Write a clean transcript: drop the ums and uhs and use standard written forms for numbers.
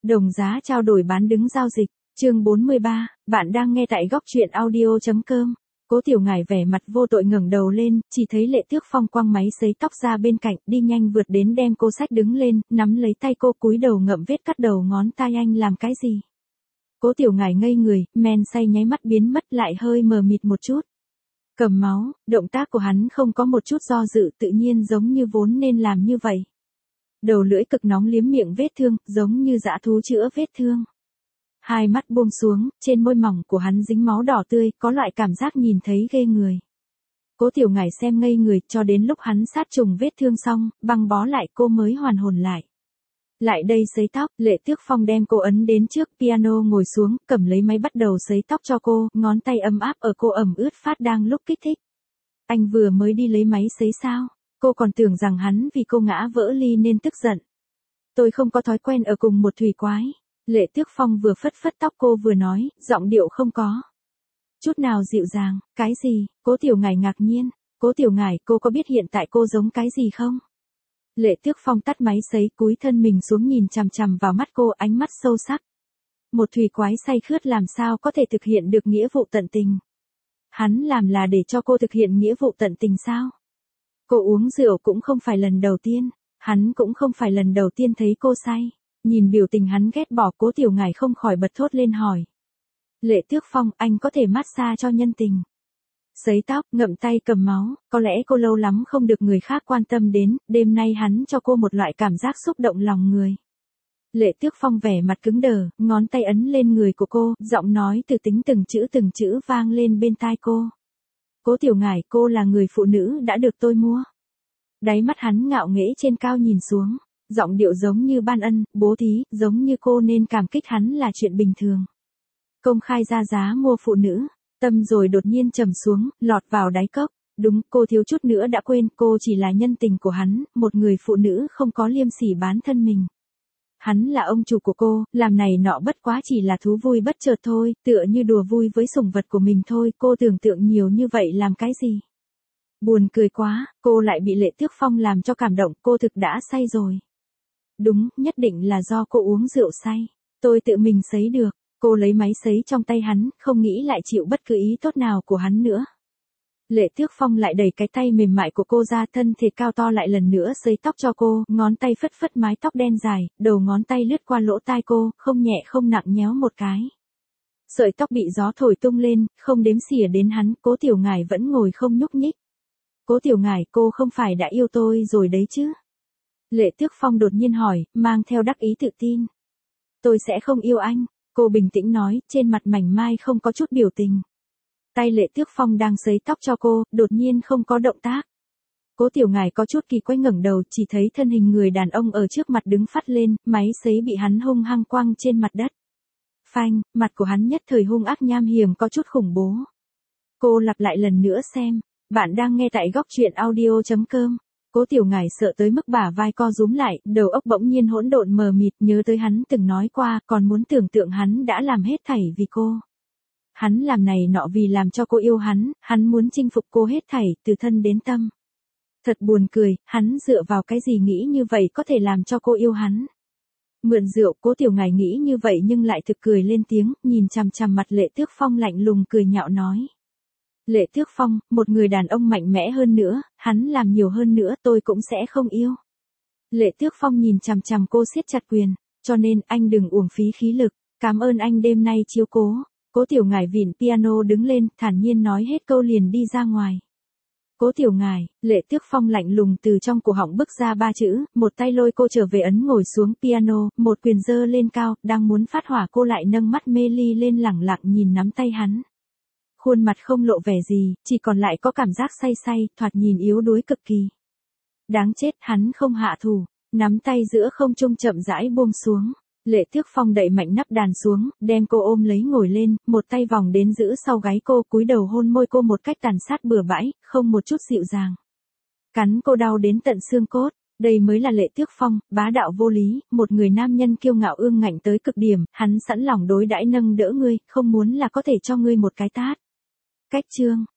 Đồng giá trao đổi bán đứng giao dịch. Chương 43, bạn đang nghe tại góc truyện audio.com. Cố Tiểu Ngải vẻ mặt vô tội ngẩng đầu lên, chỉ thấy Lệ Tước Phong quăng máy sấy tóc ra bên cạnh, đi nhanh vượt đến đem cô xách đứng lên, nắm lấy tay cô cúi đầu ngậm vết cắt đầu ngón tay. Anh làm cái gì? Cố Tiểu Ngải ngây người, men say nháy mắt biến mất, lại hơi mờ mịt một chút. Cầm máu, động tác của hắn không có một chút do dự, tự nhiên giống như vốn nên làm như vậy. Đầu lưỡi cực nóng liếm miệng vết thương, giống như dã thú chữa vết thương. Hai mắt buông xuống, trên môi mỏng của hắn dính máu đỏ tươi, có loại cảm giác nhìn thấy ghê người. Cố Tiểu Ngải xem ngây người, cho đến lúc hắn sát trùng vết thương xong, băng bó lại cô mới hoàn hồn lại. Lại đây sấy tóc, Lệ Tước Phong đem cô ấn đến trước piano ngồi xuống, cầm lấy máy bắt đầu sấy tóc cho cô, ngón tay ấm áp ở cô ẩm ướt phát đang lúc kích thích. Anh vừa mới đi lấy máy sấy sao? Cô còn tưởng rằng hắn vì cô ngã vỡ ly nên tức giận. Tôi không có thói quen ở cùng một thủy quái. Lệ Tước Phong vừa phất phất tóc cô vừa nói, giọng điệu không có chút nào dịu dàng. Cái gì? Cố Tiểu Ngải ngạc nhiên. Cố Tiểu Ngải, cô có biết hiện tại cô giống cái gì không? Lệ Tước Phong tắt máy sấy, cúi thân mình xuống nhìn chằm chằm vào mắt cô, ánh mắt sâu sắc. Một thủy quái say khướt làm sao có thể thực hiện được nghĩa vụ tận tình? Hắn làm là để cho cô thực hiện nghĩa vụ tận tình sao? Cô uống rượu cũng không phải lần đầu tiên, hắn cũng không phải lần đầu tiên thấy cô say. Nhìn biểu tình hắn ghét bỏ, Cố Tiểu Ngải không khỏi bật thốt lên hỏi. Lệ Tước Phong, anh có thể massage cho nhân tình. Sấy tóc, ngậm tay cầm máu, có lẽ cô lâu lắm không được người khác quan tâm đến, đêm nay hắn cho cô một loại cảm giác xúc động lòng người. Lệ Tước Phong vẻ mặt cứng đờ, ngón tay ấn lên người của cô, giọng nói từ tính từng chữ vang lên bên tai cô. Cố Tiểu Ngải, cô là người phụ nữ đã được tôi mua. Đáy mắt hắn ngạo nghễ trên cao nhìn xuống, giọng điệu giống như ban ân, bố thí, giống như cô nên cảm kích hắn là chuyện bình thường. Công khai ra giá mua phụ nữ, tâm rồi đột nhiên trầm xuống, lọt vào đáy cốc. Đúng, cô thiếu chút nữa đã quên, cô chỉ là nhân tình của hắn, một người phụ nữ không có liêm sỉ bán thân mình. Hắn là ông chủ của cô, làm này nọ bất quá chỉ là thú vui bất chợt thôi, tựa như đùa vui với sủng vật của mình thôi, cô tưởng tượng nhiều như vậy làm cái gì? Buồn cười quá, cô lại bị Lệ Tước Phong làm cho cảm động, cô thực đã say rồi. Đúng, nhất định là do cô uống rượu say. Tôi tự mình sấy được. Cô lấy máy sấy trong tay hắn, không nghĩ lại chịu bất cứ ý tốt nào của hắn nữa. Lệ Tước Phong lại đẩy cái tay mềm mại của cô ra, thân thể cao to lại lần nữa sấy tóc cho cô, ngón tay phất phất mái tóc đen dài, đầu ngón tay lướt qua lỗ tai cô, không nhẹ không nặng nhéo một cái. Sợi tóc bị gió thổi tung lên, không đếm xỉa đến hắn, Cố Tiểu Ngải vẫn ngồi không nhúc nhích. Cố Tiểu Ngải, cô không phải đã yêu tôi rồi đấy chứ? Lệ Tước Phong đột nhiên hỏi, mang theo đắc ý tự tin. Tôi sẽ không yêu anh, cô bình tĩnh nói, trên mặt mảnh mai không có chút biểu tình. Tay Lệ Tước Phong đang sấy tóc cho cô, đột nhiên không có động tác. Cố Tiểu Ngải có chút kỳ quái ngẩng đầu, chỉ thấy thân hình người đàn ông ở trước mặt đứng phắt lên, máy sấy bị hắn hung hăng quăng trên mặt đất. Phanh, mặt của hắn nhất thời hung ác nham hiểm có chút khủng bố. Cô lặp lại lần nữa xem, bạn đang nghe tại góc truyện audio.com. Cố Tiểu Ngải sợ tới mức bả vai co rúm lại, đầu óc bỗng nhiên hỗn độn mờ mịt, nhớ tới hắn từng nói qua, còn muốn tưởng tượng hắn đã làm hết thảy vì cô. Hắn làm này nọ vì làm cho cô yêu hắn muốn chinh phục cô hết thảy, từ thân đến tâm. Thật buồn cười, hắn dựa vào cái gì nghĩ như vậy có thể làm cho cô yêu hắn. Mượn rượu, Cố Tiểu Ngải nghĩ như vậy nhưng lại thực cười lên tiếng, nhìn chằm chằm mặt Lệ Tước Phong lạnh lùng cười nhạo nói. Lệ Tước Phong, một người đàn ông mạnh mẽ hơn nữa, hắn làm nhiều hơn nữa tôi cũng sẽ không yêu. Lệ Tước Phong nhìn chằm chằm cô siết chặt quyền, cho nên anh đừng uổng phí khí lực, cảm ơn anh đêm nay chiếu cố. Cố Tiểu Ngải vịn piano đứng lên, thản nhiên nói hết câu liền đi ra ngoài. Cố Tiểu Ngải, Lệ Tước Phong lạnh lùng từ trong cổ họng bứt ra ba chữ, một tay lôi cô trở về ấn ngồi xuống piano, một quyền giơ lên cao, đang muốn phát hỏa cô lại nâng mắt mê ly lên lẳng lặng nhìn nắm tay hắn. Khuôn mặt không lộ vẻ gì, chỉ còn lại có cảm giác say say, thoạt nhìn yếu đuối cực kỳ. Đáng chết, hắn không hạ thủ, nắm tay giữa không trung chậm rãi buông xuống. Lệ Tước Phong đậy mạnh nắp đàn xuống, đem cô ôm lấy ngồi lên, một tay vòng đến giữ sau gáy cô, cúi đầu hôn môi cô một cách tàn sát bừa bãi, không một chút dịu dàng. Cắn cô đau đến tận xương cốt, đây mới là Lệ Tước Phong, bá đạo vô lý, một người nam nhân kiêu ngạo ương ngạnh tới cực điểm, hắn sẵn lòng đối đãi nâng đỡ ngươi, không muốn là có thể cho ngươi một cái tát. Cách chương